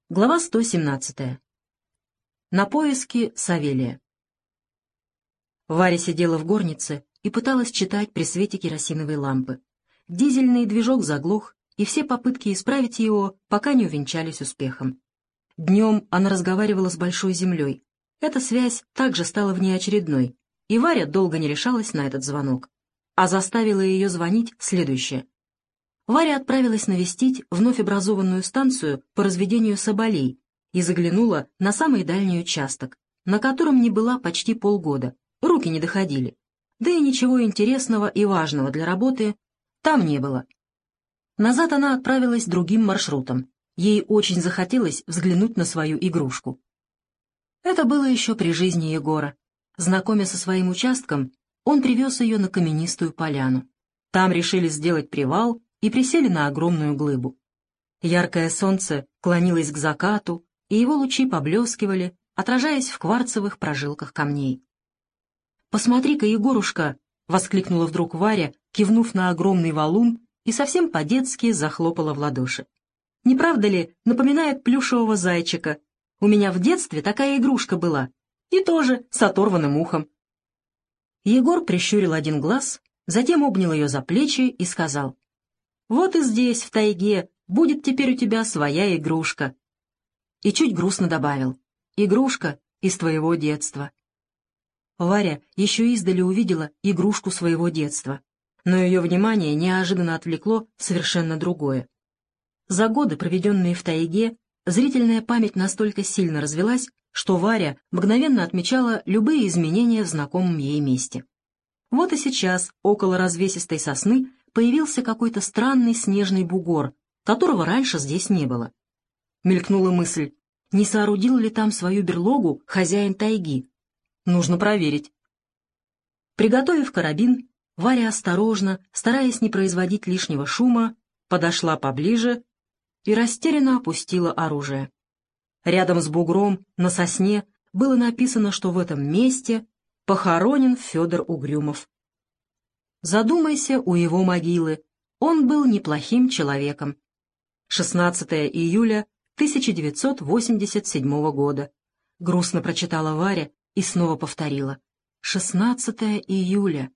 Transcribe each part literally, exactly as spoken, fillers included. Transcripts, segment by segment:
Глава сто семнадцатая. На поиски Савелия. Варя сидела в горнице и пыталась читать при свете керосиновой лампы. Дизельный движок заглох, и все попытки исправить его пока не увенчались успехом. Днем она разговаривала с Большой Землей. Эта связь также стала внеочередной, и Варя долго не решалась на этот звонок. А заставила ее звонить следующее. Варя отправилась навестить вновь образованную станцию по разведению соболей и заглянула на самый дальний участок, на котором не была почти полгода, руки не доходили, да и ничего интересного и важного для работы там не было. Назад она отправилась другим маршрутом, ей очень захотелось взглянуть на свою игрушку. Это было еще при жизни Егора. Знакомя со своим участком, он привез ее на каменистую поляну. Там решили сделать привал и присели на огромную глыбу. Яркое солнце клонилось к закату, и его лучи поблескивали, отражаясь в кварцевых прожилках камней. «Посмотри-ка, Егорушка!» — воскликнула вдруг Варя, кивнув на огромный валун, и совсем по-детски захлопала в ладоши. «Не правда ли, напоминает плюшевого зайчика? У меня в детстве такая игрушка была, и тоже с оторванным ухом». Егор прищурил один глаз, затем обнял ее за плечи и сказал: «Вот и здесь, в тайге, будет теперь у тебя своя игрушка». И чуть грустно добавил: «Игрушка из твоего детства». Варя еще издали увидела игрушку своего детства, но ее внимание неожиданно отвлекло совершенно другое. За годы, проведенные в тайге, зрительная память настолько сильно развилась, что Варя мгновенно отмечала любые изменения в знакомом ей месте. Вот и сейчас около развесистой сосны появился какой-то странный снежный бугор, которого раньше здесь не было. Мелькнула мысль, не соорудил ли там свою берлогу хозяин тайги. Нужно проверить. Приготовив карабин, Варя осторожно, стараясь не производить лишнего шума, подошла поближе и растерянно опустила оружие. Рядом с бугром на сосне было написано, что в этом месте похоронен Федор Угрюмов. Задумайся у его могилы, он был неплохим человеком. шестнадцатое июля тысяча девятьсот восемьдесят седьмого года. Грустно прочитала Варя и снова повторила. шестнадцатое июля.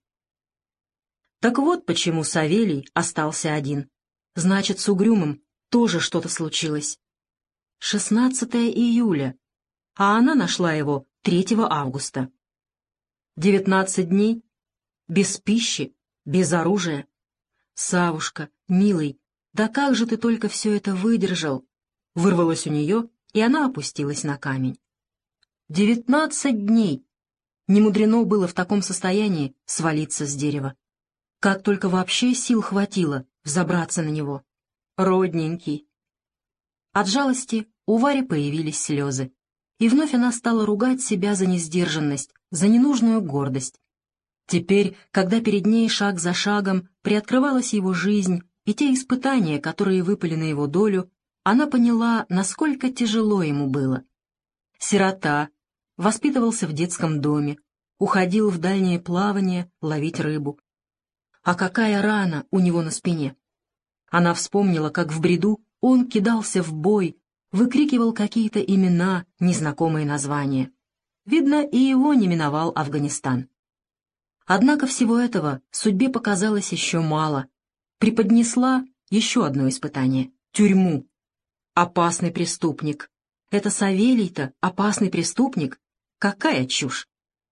Так вот почему Савелий остался один. Значит, с Угрюмом тоже что-то случилось. шестнадцатое июля, а она нашла его третьего августа. девятнадцать дней без пищи, без оружия. Савушка, милый, да как же ты только все это выдержал? Вырвалось у нее, и она опустилась на камень. Девятнадцать дней! Немудрено было в таком состоянии свалиться с дерева. Как только вообще сил хватило взобраться на него. Родненький. От жалости у Вари появились слезы, и вновь она стала ругать себя за несдержанность, за ненужную гордость. Теперь, когда перед ней шаг за шагом приоткрывалась его жизнь и те испытания, которые выпали на его долю, она поняла, насколько тяжело ему было. Сирота, воспитывался в детском доме, уходил в дальнее плавание ловить рыбу. А какая рана у него на спине! Она вспомнила, как в бреду он кидался в бой, выкрикивал какие-то имена, незнакомые названия. Видно, и его не миновал Афганистан. Однако всего этого судьбе показалось еще мало. Преподнесла еще одно испытание — тюрьму. Опасный преступник. Это Савелий-то опасный преступник? Какая чушь!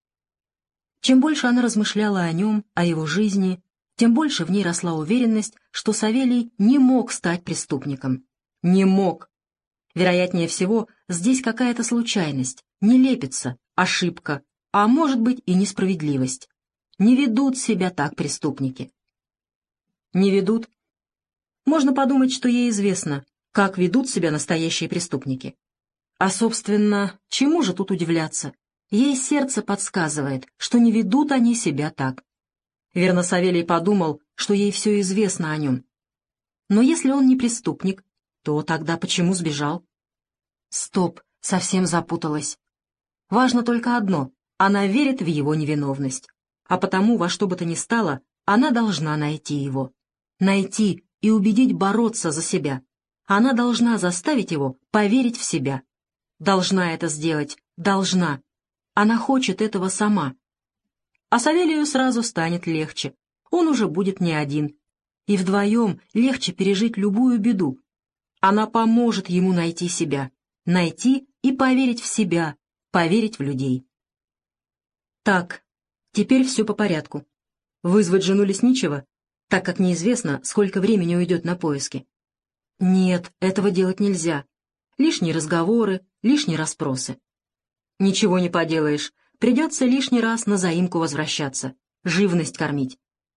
Чем больше она размышляла о нем, о его жизни, тем больше в ней росла уверенность, что Савелий не мог стать преступником. Не мог. Вероятнее всего, здесь какая-то случайность, нелепица, ошибка, а может быть и несправедливость. Не ведут себя так преступники. Не ведут. Можно подумать, что ей известно, как ведут себя настоящие преступники. А, собственно, чему же тут удивляться? Ей сердце подсказывает, что не ведут они себя так. Верно, Савелий подумал, что ей все известно о нем. Но если он не преступник, то тогда почему сбежал? Стоп, совсем запуталась. Важно только одно — она верит в его невиновность. А потому во что бы то ни стало, она должна найти его. Найти и убедить бороться за себя. Она должна заставить его поверить в себя. Должна это сделать, должна. Она хочет этого сама. А Савелию сразу станет легче. Он уже будет не один. И вдвоем легче пережить любую беду. Она поможет ему найти себя. Найти и поверить в себя, поверить в людей. Так, теперь все по порядку. Вызвать жену Лесничего, так как неизвестно, сколько времени уйдет на поиски. Нет, этого делать нельзя. Лишние разговоры, лишние расспросы. Ничего не поделаешь, придется лишний раз на заимку возвращаться, живность кормить.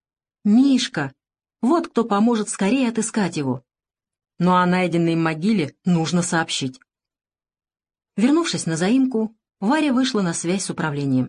Мишка! Вот кто поможет скорее отыскать его. Но о найденной могиле нужно сообщить. Вернувшись на заимку, Варя вышла на связь с управлением.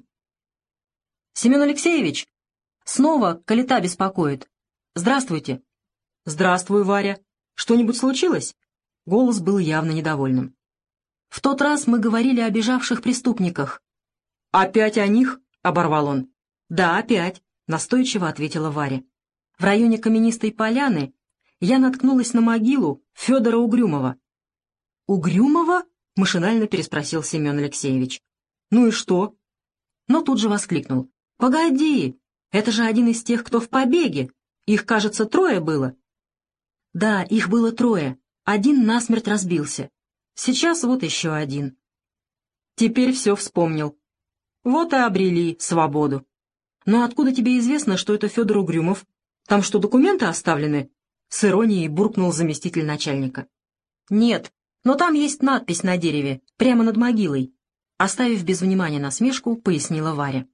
«Семен Алексеевич! Снова Калита беспокоит. Здравствуйте!» «Здравствуй, Варя! Что-нибудь случилось?» Голос был явно недовольным. «В тот раз мы говорили о бежавших преступниках». «Опять о них?» — оборвал он. «Да, опять», — настойчиво ответила Варя. «В районе Каменистой Поляны я наткнулась на могилу Федора Угрюмова». «Угрюмова?» — машинально переспросил Семен Алексеевич. «Ну и что?» Но тут же воскликнул. «Погоди, это же один из тех, кто в побеге. Их, кажется, трое было». «Да, их было трое. Один насмерть разбился. Сейчас вот еще один». «Теперь все вспомнил. Вот и обрели свободу. Но откуда тебе известно, что это Федор Угрюмов? Там что, документы оставлены?» С иронией буркнул заместитель начальника. «Нет, но там есть надпись на дереве, прямо над могилой», оставив без внимания насмешку, пояснила Варя.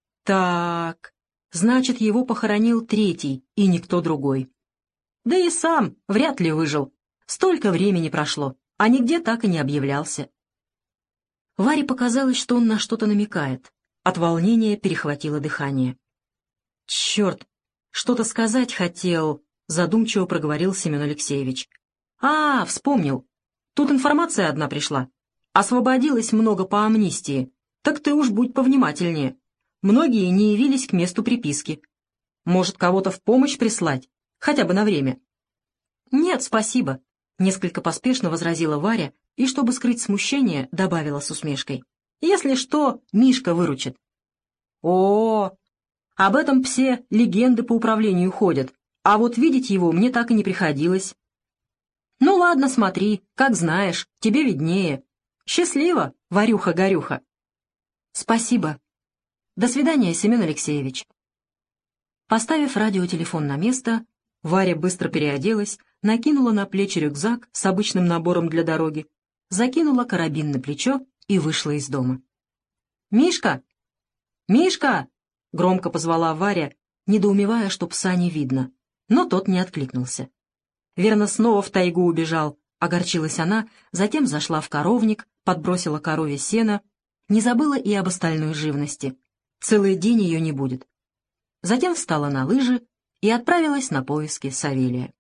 «Так, значит, его похоронил третий, и никто другой. Да и сам вряд ли выжил. Столько времени прошло, а нигде так и не объявлялся». Варе показалось, что он на что-то намекает. От волнения перехватило дыхание. «Черт, что-то сказать хотел», — задумчиво проговорил Семен Алексеевич. «А, вспомнил. Тут информация одна пришла. Освободилось много по амнистии. Так ты уж будь повнимательнее. Многие не явились к месту приписки. Может, кого-то в помощь прислать? Хотя бы на время?» «Нет, спасибо», — несколько поспешно возразила Варя и, чтобы скрыть смущение, добавила с усмешкой. «Если что, Мишка выручит». «О, об этом все легенды по управлению ходят, а вот видеть его мне так и не приходилось». «Ну ладно, смотри, как знаешь, тебе виднее. Счастливо, Варюха-горюха». «Спасибо. До свидания, Семен Алексеевич». Поставив радиотелефон на место, Варя быстро переоделась, накинула на плечи рюкзак с обычным набором для дороги, закинула карабин на плечо и вышла из дома. «Мишка! Мишка!» — громко позвала Варя, недоумевая, что пса не видно, но тот не откликнулся. Верно, снова в тайгу убежал, огорчилась она, затем зашла в коровник, подбросила корове сена, не забыла и об остальной живности. Целый день ее не будет. Затем встала на лыжи и отправилась на поиски Савелия.